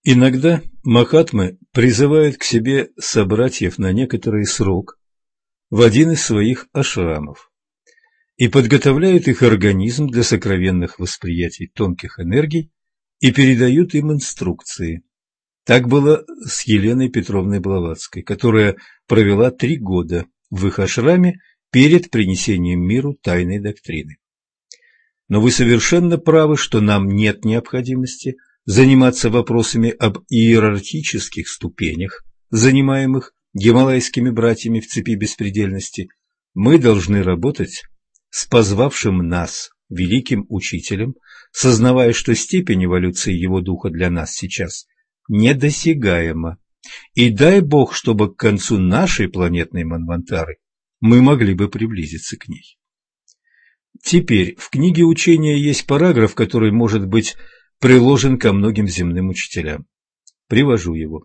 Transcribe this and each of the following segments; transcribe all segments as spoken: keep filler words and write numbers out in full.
Иногда махатмы призывают к себе собратьев на некоторый срок в один из своих ашрамов и подготовляют их организм для сокровенных восприятий тонких энергий и передают им инструкции. Так было с Еленой Петровной Блаватской, которая провела три года в их ашраме перед принесением миру тайной доктрины. Но вы совершенно правы, что нам нет необходимости заниматься вопросами об иерархических ступенях, занимаемых гималайскими братьями в цепи беспредельности. Мы должны работать с позвавшим нас великим учителем, сознавая, что степень эволюции его духа для нас сейчас недосягаема. И дай Бог, чтобы к концу нашей планетной Манвантары мы могли бы приблизиться к ней. Теперь в книге учения есть параграф, который может быть приложен ко многим земным учителям. Привожу его.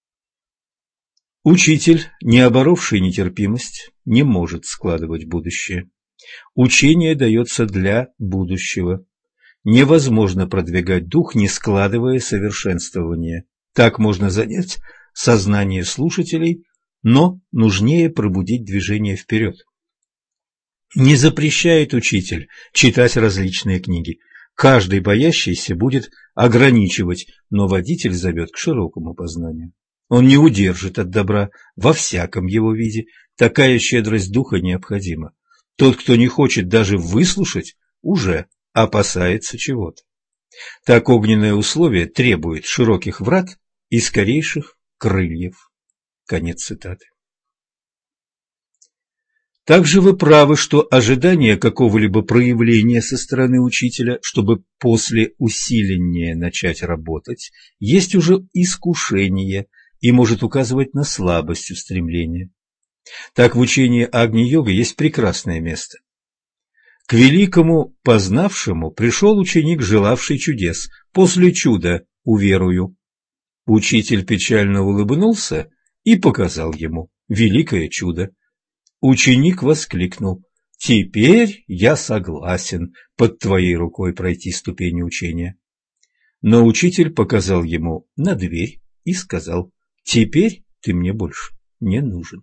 Учитель, не оборовший нетерпимость, не может складывать будущее. Учение дается для будущего. Невозможно продвигать дух, не складывая совершенствования. Так можно занять сознание слушателей, но нужнее пробудить движение вперед. Не запрещает учитель читать различные книги. Каждый боящийся будет ограничивать, но водитель зовет к широкому познанию. Он не удержит от добра во всяком его виде. Такая щедрость духа необходима. Тот, кто не хочет даже выслушать, уже опасается чего-то. Так огненное условие требует широких врат и скорейших крыльев. Конец цитаты. Также вы правы, что ожидание какого-либо проявления со стороны учителя, чтобы после усиления начать работать, есть уже искушение и может указывать на слабость устремления. Так в учении Агни-йога есть прекрасное место. К великому познавшему пришел ученик, желавший чудес. После чуда уверую. Учитель печально улыбнулся и показал ему великое чудо. Ученик воскликнул: «Теперь я согласен под твоей рукой пройти ступени учения». Но учитель показал ему на дверь и сказал: «Теперь ты мне больше не нужен».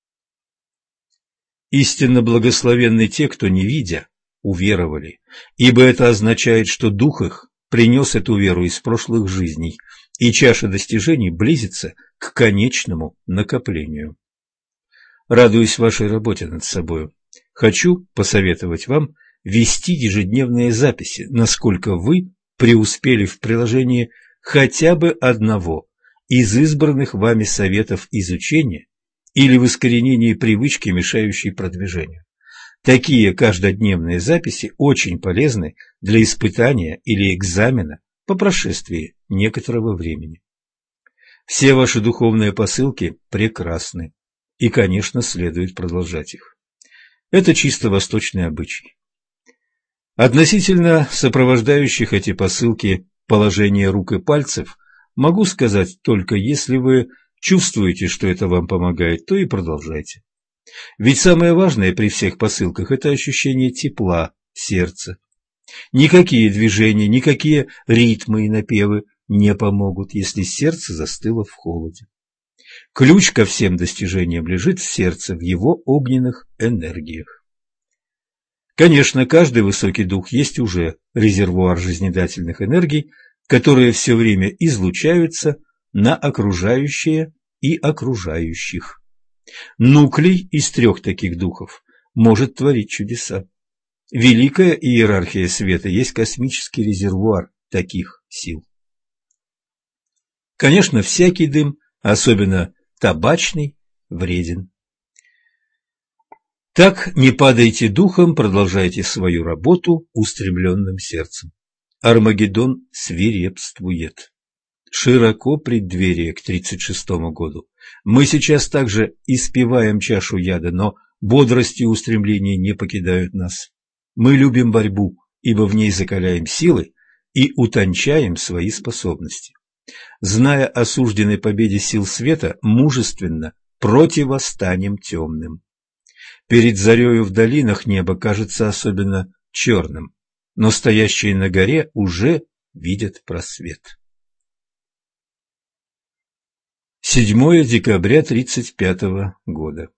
Истинно благословенны те, кто, не видя, уверовали, ибо это означает, что дух их принес эту веру из прошлых жизней, и чаша достижений близится к конечному накоплению. Радуюсь вашей работе над собою. Хочу посоветовать вам вести ежедневные записи, насколько вы преуспели в приложении хотя бы одного из избранных вами советов изучения или в искоренении привычки, мешающей продвижению. Такие каждодневные записи очень полезны для испытания или экзамена по прошествии некоторого времени. Все ваши духовные посылки прекрасны. И, конечно, следует продолжать их. Это чисто восточный обычай. Относительно сопровождающих эти посылки положения рук и пальцев могу сказать только: если вы чувствуете, что это вам помогает, то и продолжайте. Ведь самое важное при всех посылках – это ощущение тепла сердца. Никакие движения, никакие ритмы и напевы не помогут, если сердце застыло в холоде. Ключ ко всем достижениям лежит в сердце, в его огненных энергиях. Конечно, каждый высокий дух есть уже резервуар жизнедательных энергий, которые все время излучаются на окружающее и окружающих. Нуклей из трех таких духов может творить чудеса. Великая иерархия света есть космический резервуар таких сил. Конечно, всякий дым, особенно табачный, вреден. Так не падайте духом, продолжайте свою работу устремленным сердцем. Армагеддон свирепствует. Широко преддверие к тридцать шестому году. Мы сейчас также испиваем чашу яда, но бодрость и устремления не покидают нас. Мы любим борьбу, ибо в ней закаляем силы и утончаем свои способности. Зная о сужденной победе сил света, мужественно противостанем темным. Перед зарею в долинах небо кажется особенно черным, но стоящие на горе уже видят просвет. седьмое декабря тридцать пятого года.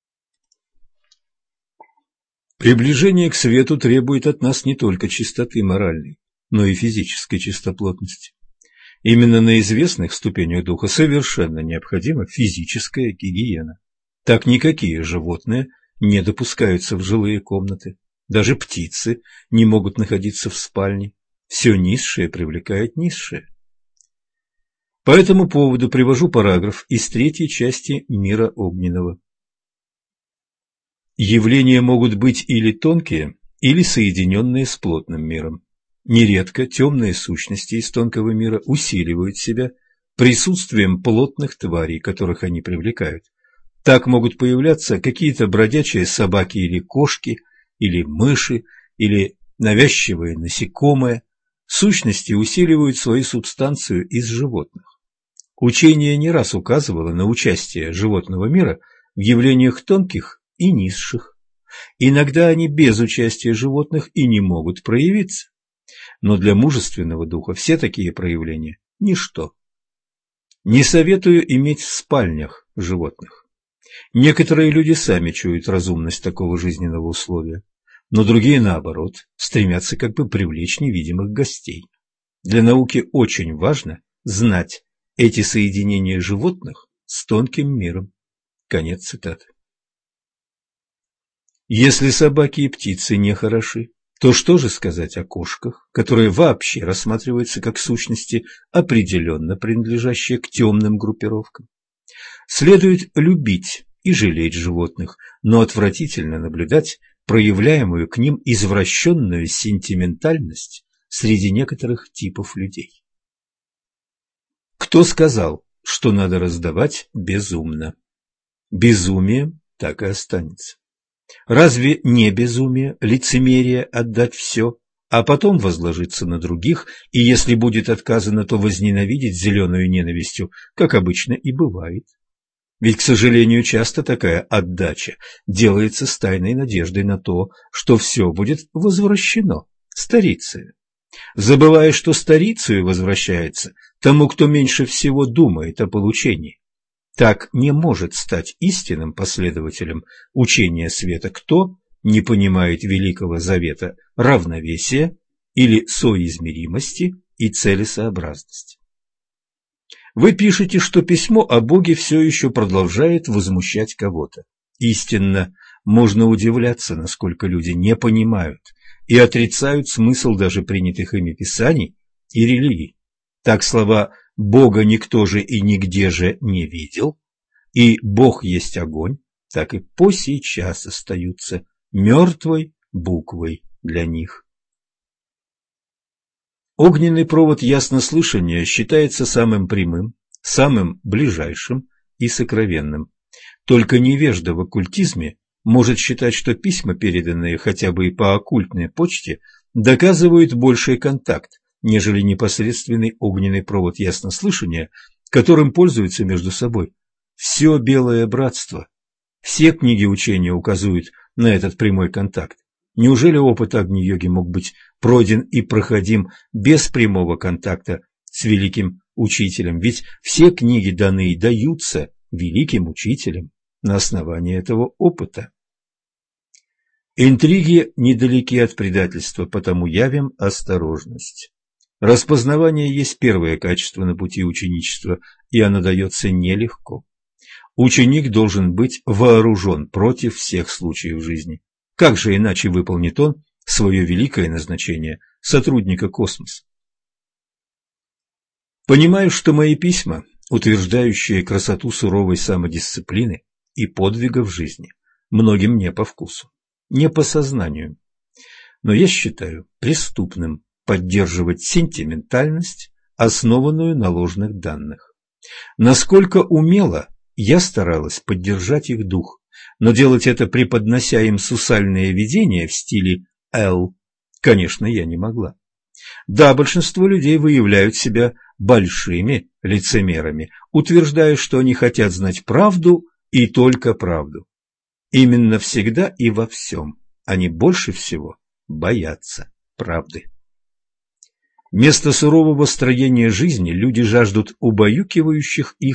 Приближение к свету требует от нас не только чистоты моральной, но и физической чистоплотности. Именно на известных ступенях духа совершенно необходима физическая гигиена. Так никакие животные не допускаются в жилые комнаты, даже птицы не могут находиться в спальне. Все низшее привлекает низшее. По этому поводу привожу параграф из третьей части «Мира огненного». Явления могут быть или тонкие, или соединенные с плотным миром. Нередко темные сущности из тонкого мира усиливают себя присутствием плотных тварей, которых они привлекают. Так могут появляться какие-то бродячие собаки или кошки, или мыши, или навязчивые насекомые. Сущности усиливают свою субстанцию из животных. Учение не раз указывало на участие животного мира в явлениях тонких и низших. Иногда они без участия животных и не могут проявиться. Но для мужественного духа все такие проявления – ничто. Не советую иметь в спальнях животных. Некоторые люди сами чуют разумность такого жизненного условия, но другие, наоборот, стремятся как бы привлечь невидимых гостей. Для науки очень важно знать эти соединения животных с тонким миром. Конец цитаты. Если собаки и птицы не хороши, то что же сказать о кошках, которые вообще рассматриваются как сущности, определенно принадлежащие к темным группировкам? Следует любить и жалеть животных, но отвратительно наблюдать проявляемую к ним извращенную сентиментальность среди некоторых типов людей. Кто сказал, что надо раздавать безумно? Безумие так и останется. Разве не безумие, лицемерие отдать все, а потом возложиться на других, и если будет отказано, то возненавидеть зеленую ненавистью, как обычно и бывает? Ведь, к сожалению, часто такая отдача делается с тайной надеждой на то, что все будет возвращено старицею, забывая, что старицею возвращается тому, кто меньше всего думает о получении. Так не может стать истинным последователем учения света, кто не понимает Великого Завета равновесия или соизмеримости и целесообразности. Вы пишете, что письмо о Боге все еще продолжает возмущать кого-то. Истинно, можно удивляться, насколько люди не понимают и отрицают смысл даже принятых ими писаний и религий. Так слова «Бога никто же и нигде же не видел» и «Бог есть огонь» так и по сейчас остаются мертвой буквой для них. Огненный провод яснослышания считается самым прямым, самым ближайшим и сокровенным. Только невежда в оккультизме может считать, что письма, переданные хотя бы и по оккультной почте, доказывают больший контакт, нежели непосредственный огненный провод яснослышания, которым пользуются между собой все белое братство. Все книги учения указывают на этот прямой контакт. Неужели опыт Агни-йоги мог быть пройден и проходим без прямого контакта с великим учителем? Ведь все книги даны и даются великим учителем на основании этого опыта. Интриги недалеки от предательства, потому явим осторожность. Распознавание есть первое качество на пути ученичества, и оно дается нелегко. Ученик должен быть вооружен против всех случаев жизни. Как же иначе выполнит он свое великое назначение сотрудника космоса? Понимаю, что мои письма, утверждающие красоту суровой самодисциплины и подвига в жизни, многим не по вкусу, не по сознанию. Но я считаю преступным поддерживать сентиментальность, основанную на ложных данных. Насколько умело я старалась поддержать их дух, но делать это, преподнося им сусальные видения в стиле «Л», конечно, я не могла. Да, большинство людей выявляют себя большими лицемерами, утверждая, что они хотят знать правду и только правду. Именно всегда и во всем они больше всего боятся правды. Вместо сурового строения жизни люди жаждут убаюкивающих их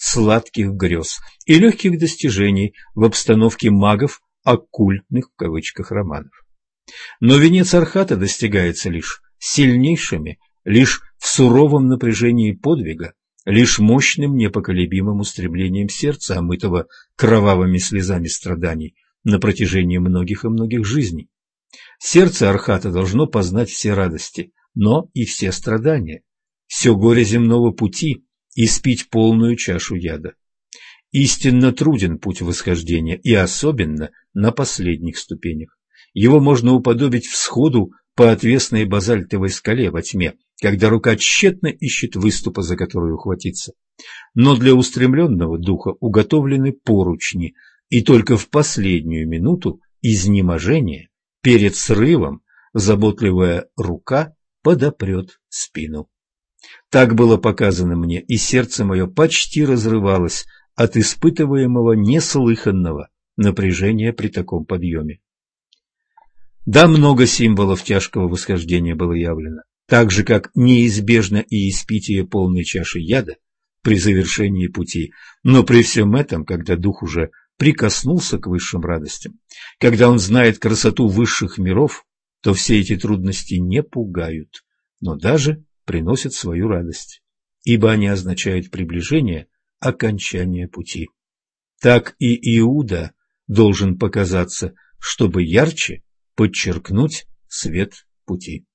сладких грез и легких достижений в обстановке магов оккультных в кавычках романов. Но венец Архата достигается лишь сильнейшими, лишь в суровом напряжении подвига, лишь мощным непоколебимым устремлением сердца, омытого кровавыми слезами страданий на протяжении многих и многих жизней. Сердце Архата должно познать все радости, но и все страдания, все горе земного пути, и спить полную чашу яда. Истинно труден путь восхождения, и особенно на последних ступенях. Его можно уподобить всходу по отвесной базальтовой скале во тьме, когда рука тщетно ищет выступа, за которую ухватиться. Но для устремленного духа уготовлены поручни, и только в последнюю минуту изнеможения, перед срывом, заботливая рука подопрет спину. Так было показано мне, и сердце мое почти разрывалось от испытываемого неслыханного напряжения при таком подъеме. Да, много символов тяжкого восхождения было явлено, так же, как неизбежно и испитие полной чаши яда при завершении пути, но при всем этом, когда дух уже прикоснулся к высшим радостям, когда он знает красоту высших миров, то все эти трудности не пугают, но даже приносят свою радость, ибо они означают приближение окончания пути. Так и Иуда должен показаться, чтобы ярче подчеркнуть свет пути.